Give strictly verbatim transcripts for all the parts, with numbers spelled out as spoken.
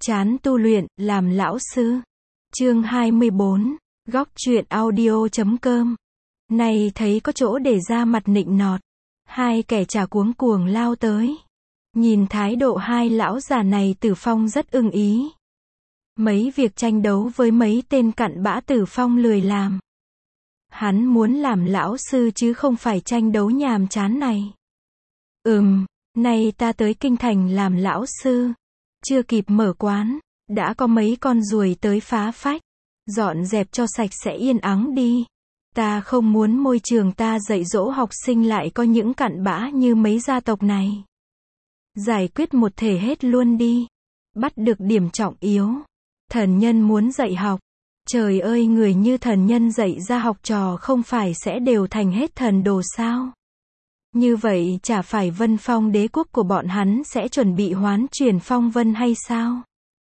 Chán tu luyện, làm lão sư. Chương hai mươi bốn, góc truyện audio chấm com. Này thấy có chỗ để ra mặt nịnh nọt. Hai kẻ chả cuống cuồng lao tới. Nhìn thái độ hai lão già này Tử Phong rất ưng ý. Mấy việc tranh đấu với mấy tên cặn bã Tử Phong lười làm. Hắn muốn làm lão sư chứ không phải tranh đấu nhàm chán này. Ừm, nay ta tới kinh thành làm lão sư. Chưa kịp mở quán, đã có mấy con ruồi tới phá phách. Dọn dẹp cho sạch sẽ yên ắng đi. Ta không muốn môi trường ta dạy dỗ học sinh lại có những cặn bã như mấy gia tộc này. Giải quyết một thể hết luôn đi. Bắt được điểm trọng yếu. Thần nhân muốn dạy học. Trời ơi, người như thần nhân dạy ra học trò không phải sẽ đều thành hết thần đồ sao? Như vậy chả phải Vân Phong đế quốc của bọn hắn sẽ chuẩn bị hoán chuyển phong vân hay sao?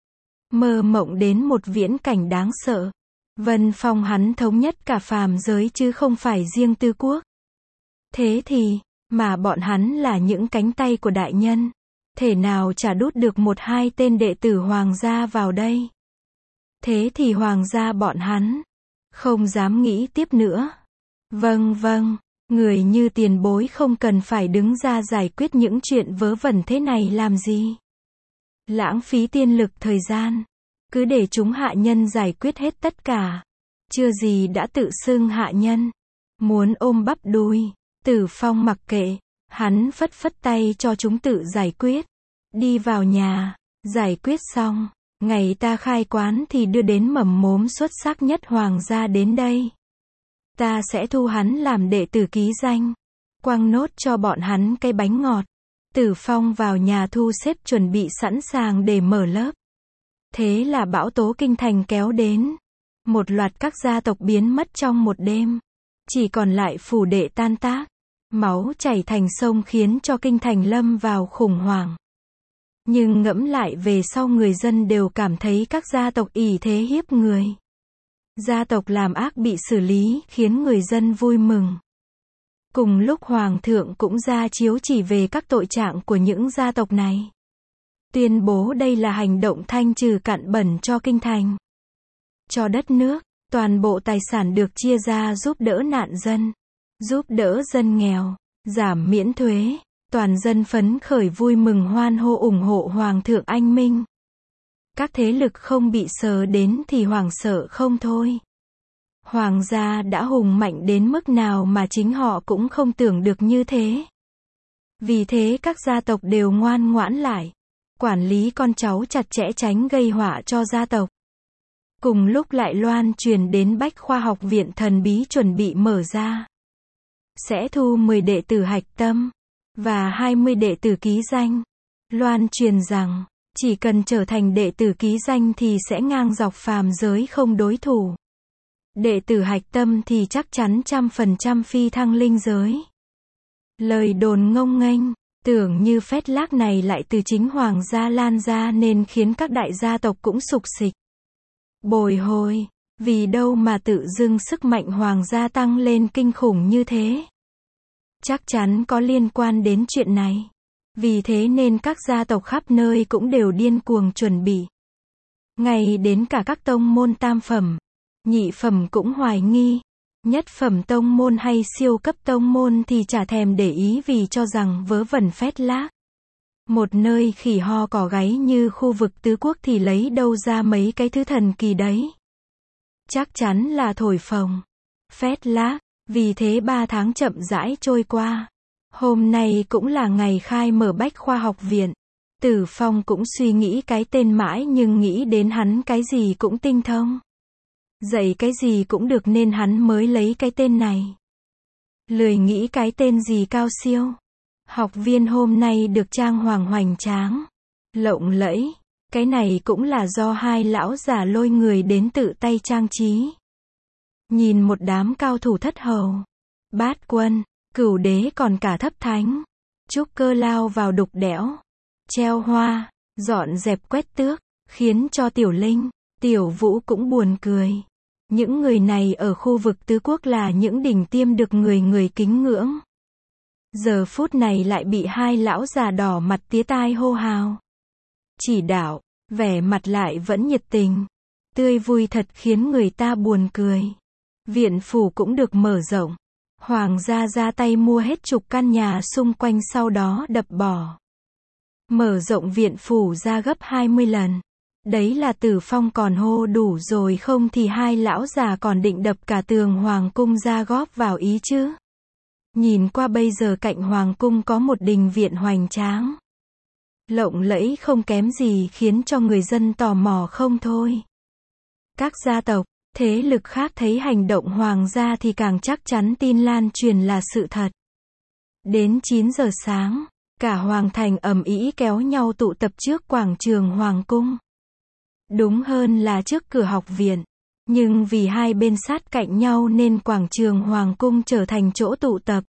Mơ mộng đến một viễn cảnh đáng sợ. Vân Phong hắn thống nhất cả phàm giới chứ không phải riêng Tư Quốc. Thế thì, mà bọn hắn là những cánh tay của đại nhân. Thể nào chả đút được một hai tên đệ tử hoàng gia vào đây. Thế thì hoàng gia bọn hắn không dám nghĩ tiếp nữa. Vâng vâng, người như tiền bối không cần phải đứng ra giải quyết những chuyện vớ vẩn thế này làm gì. Lãng phí tiên lực thời gian. Cứ để chúng hạ nhân giải quyết hết tất cả. Chưa gì đã tự xưng hạ nhân. Muốn ôm bắp đùi. Tử Phong mặc kệ. Hắn phất phất tay cho chúng tự giải quyết. Đi vào nhà. Giải quyết xong. Ngày ta khai quán thì đưa đến mầm mốm xuất sắc nhất hoàng gia đến đây. Ta sẽ thu hắn làm đệ tử ký danh. Quăng nốt cho bọn hắn cây bánh ngọt. Tử Phong vào nhà thu xếp chuẩn bị sẵn sàng để mở lớp. Thế là bão tố kinh thành kéo đến. Một loạt các gia tộc biến mất trong một đêm. Chỉ còn lại phủ đệ tan tác. Máu chảy thành sông khiến cho kinh thành lâm vào khủng hoảng. Nhưng ngẫm lại về sau người dân đều cảm thấy các gia tộc ỷ thế hiếp người. Gia tộc làm ác bị xử lý khiến người dân vui mừng. Cùng lúc hoàng thượng cũng ra chiếu chỉ về các tội trạng của những gia tộc này. Tuyên bố đây là hành động thanh trừ cặn bẩn cho kinh thành. Cho đất nước, toàn bộ tài sản được chia ra giúp đỡ nạn dân. Giúp đỡ dân nghèo, giảm miễn thuế. Toàn dân phấn khởi vui mừng hoan hô ủng hộ Hoàng thượng anh minh. Các thế lực không bị sờ đến thì hoảng sợ không thôi. Hoàng gia đã hùng mạnh đến mức nào mà chính họ cũng không tưởng được như thế. Vì thế các gia tộc đều ngoan ngoãn lại. Quản lý con cháu chặt chẽ tránh gây họa cho gia tộc. Cùng lúc lại loan truyền đến Bách Khoa học viện thần bí chuẩn bị mở ra. Sẽ thu mười đệ tử hạch tâm. Và hai mươi đệ tử ký danh. Loan truyền rằng, chỉ cần trở thành đệ tử ký danh thì sẽ ngang dọc phàm giới không đối thủ. Đệ tử hạch tâm thì chắc chắn trăm phần trăm phi thăng linh giới. Lời đồn ngông nghênh, tưởng như phét lác này lại từ chính hoàng gia lan ra nên khiến các đại gia tộc cũng sục sịch. Bồi hồi, vì đâu mà tự dưng sức mạnh hoàng gia tăng lên kinh khủng như thế. Chắc chắn có liên quan đến chuyện này. Vì thế nên các gia tộc khắp nơi cũng đều điên cuồng chuẩn bị. Ngay đến cả các tông môn tam phẩm, nhị phẩm cũng hoài nghi. Nhất phẩm tông môn hay siêu cấp tông môn thì chả thèm để ý vì cho rằng vớ vẩn phét lác. Một nơi khỉ ho cỏ gáy như khu vực Tứ Quốc thì lấy đâu ra mấy cái thứ thần kỳ đấy. Chắc chắn là thổi phồng, phét lác. Vì thế ba tháng chậm rãi trôi qua. Hôm nay cũng là ngày khai mở Bách Khoa học viện. Tử Phong cũng suy nghĩ cái tên mãi nhưng nghĩ đến hắn cái gì cũng tinh thông. Dạy cái gì cũng được nên hắn mới lấy cái tên này. Lười nghĩ cái tên gì cao siêu. Học viên hôm nay được trang hoàng hoành tráng, lộng lẫy. Cái này cũng là do hai lão già lôi người đến tự tay trang trí. Nhìn một đám cao thủ thất hầu, bát quân, cửu đế còn cả thấp thánh. Trúc cơ lao vào đục đẽo, treo hoa, dọn dẹp quét tước, khiến cho Tiểu Linh, Tiểu Vũ cũng buồn cười. Những người này ở khu vực Tứ Quốc là những đỉnh tiêm được người người kính ngưỡng. Giờ phút này lại bị hai lão già đỏ mặt tía tai hô hào. Chỉ đạo, vẻ mặt lại vẫn nhiệt tình, tươi vui thật khiến người ta buồn cười. Viện phủ cũng được mở rộng. Hoàng gia ra tay mua hết chục căn nhà xung quanh sau đó đập bỏ. Mở rộng viện phủ ra gấp hai mươi lần. Đấy là Tử Phong còn hô đủ rồi không thì hai lão già còn định đập cả tường hoàng cung ra góp vào ý chứ. Nhìn qua bây giờ cạnh hoàng cung có một đình viện hoành tráng, lộng lẫy không kém gì khiến cho người dân tò mò không thôi. Các gia tộc, thế lực khác thấy hành động hoàng gia thì càng chắc chắn tin lan truyền là sự thật. Đến chín giờ sáng, cả hoàng thành ầm ĩ kéo nhau tụ tập trước quảng trường hoàng cung. Đúng hơn là trước cửa học viện. Nhưng vì hai bên sát cạnh nhau nên quảng trường hoàng cung trở thành chỗ tụ tập.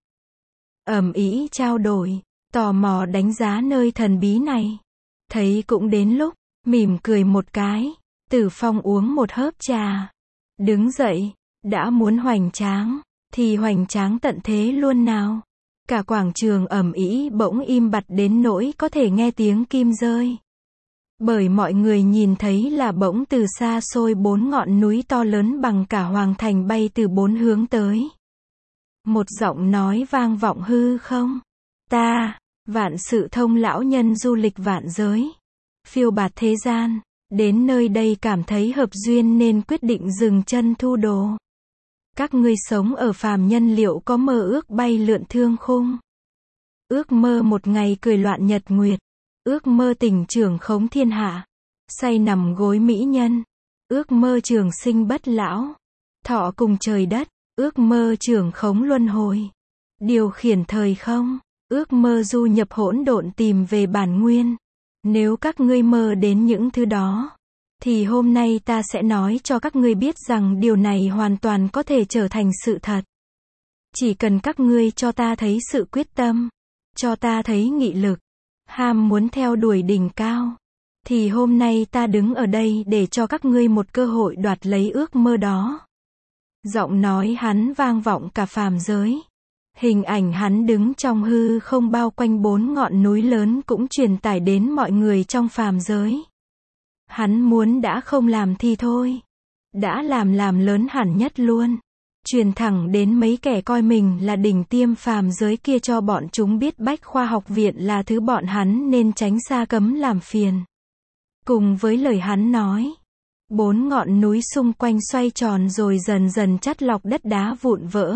Ầm ĩ trao đổi, tò mò đánh giá nơi thần bí này. Thấy cũng đến lúc, mỉm cười một cái, Tử Phong uống một hớp trà. Đứng dậy, đã muốn hoành tráng, thì hoành tráng tận thế luôn nào. Cả quảng trường ầm ĩ bỗng im bặt đến nỗi có thể nghe tiếng kim rơi. Bởi mọi người nhìn thấy là bỗng từ xa xôi bốn ngọn núi to lớn bằng cả hoàng thành bay từ bốn hướng tới. Một giọng nói vang vọng hư không. Ta, Vạn Sự Thông lão nhân du lịch vạn giới, phiêu bạt thế gian, đến nơi đây cảm thấy hợp duyên nên quyết định dừng chân thu đồ. Các ngươi sống ở phàm nhân liệu có mơ ước bay lượn thương khung? Ước mơ một ngày cười loạn nhật nguyệt, ước mơ tình trưởng khống thiên hạ, say nằm gối mỹ nhân, ước mơ trường sinh bất lão, thọ cùng trời đất, ước mơ trưởng khống luân hồi, điều khiển thời không, ước mơ du nhập hỗn độn tìm về bản nguyên. Nếu các ngươi mơ đến những thứ đó, thì hôm nay ta sẽ nói cho các ngươi biết rằng điều này hoàn toàn có thể trở thành sự thật. Chỉ cần các ngươi cho ta thấy sự quyết tâm, cho ta thấy nghị lực, ham muốn theo đuổi đỉnh cao, thì hôm nay ta đứng ở đây để cho các ngươi một cơ hội đoạt lấy ước mơ đó. Giọng nói hắn vang vọng cả phàm giới. Hình ảnh hắn đứng trong hư không bao quanh bốn ngọn núi lớn cũng truyền tải đến mọi người trong phàm giới. Hắn muốn đã không làm thì thôi. Đã làm làm lớn hẳn nhất luôn. Truyền thẳng đến mấy kẻ coi mình là đỉnh tiêm phàm giới kia cho bọn chúng biết Bách Khoa Học Viện là thứ bọn hắn nên tránh xa cấm làm phiền. Cùng với lời hắn nói, bốn ngọn núi xung quanh xoay tròn rồi dần dần chắt lọc đất đá vụn vỡ.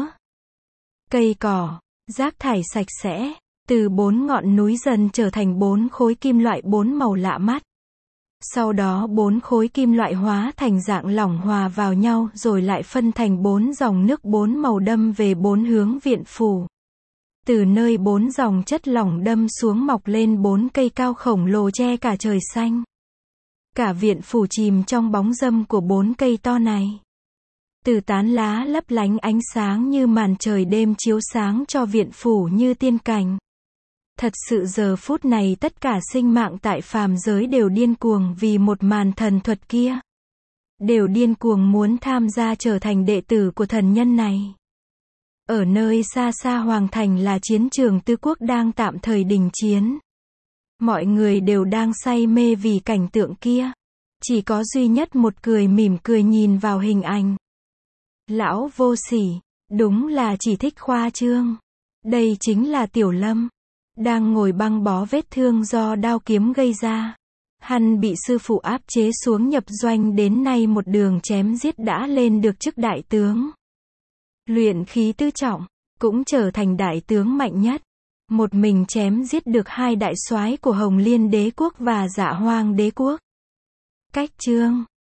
Cây cỏ, rác thải sạch sẽ, từ bốn ngọn núi dần trở thành bốn khối kim loại bốn màu lạ mắt. Sau đó bốn khối kim loại hóa thành dạng lỏng hòa vào nhau rồi lại phân thành bốn dòng nước bốn màu đâm về bốn hướng viện phủ. Từ nơi bốn dòng chất lỏng đâm xuống mọc lên bốn cây cao khổng lồ che cả trời xanh. Cả viện phủ chìm trong bóng râm của bốn cây to này. Từ tán lá lấp lánh ánh sáng như màn trời đêm chiếu sáng cho viện phủ như tiên cảnh. Thật sự giờ phút này tất cả sinh mạng tại phàm giới đều điên cuồng vì một màn thần thuật kia. Đều điên cuồng muốn tham gia trở thành đệ tử của thần nhân này. Ở nơi xa xa hoàng thành là chiến trường Tư Quốc đang tạm thời đình chiến. Mọi người đều đang say mê vì cảnh tượng kia. Chỉ có duy nhất một cười mỉm cười nhìn vào hình ảnh. Lão vô sỉ, đúng là chỉ thích khoa trương. Đây chính là Tiểu Lâm. Đang ngồi băng bó vết thương do đao kiếm gây ra. Hắn bị sư phụ áp chế xuống nhập doanh đến nay một đường chém giết đã lên được chức đại tướng. Luyện khí tứ trọng, cũng trở thành đại tướng mạnh nhất. Một mình chém giết được hai đại soái của Hồng Liên đế quốc và Dạ Hoang đế quốc. Cách chương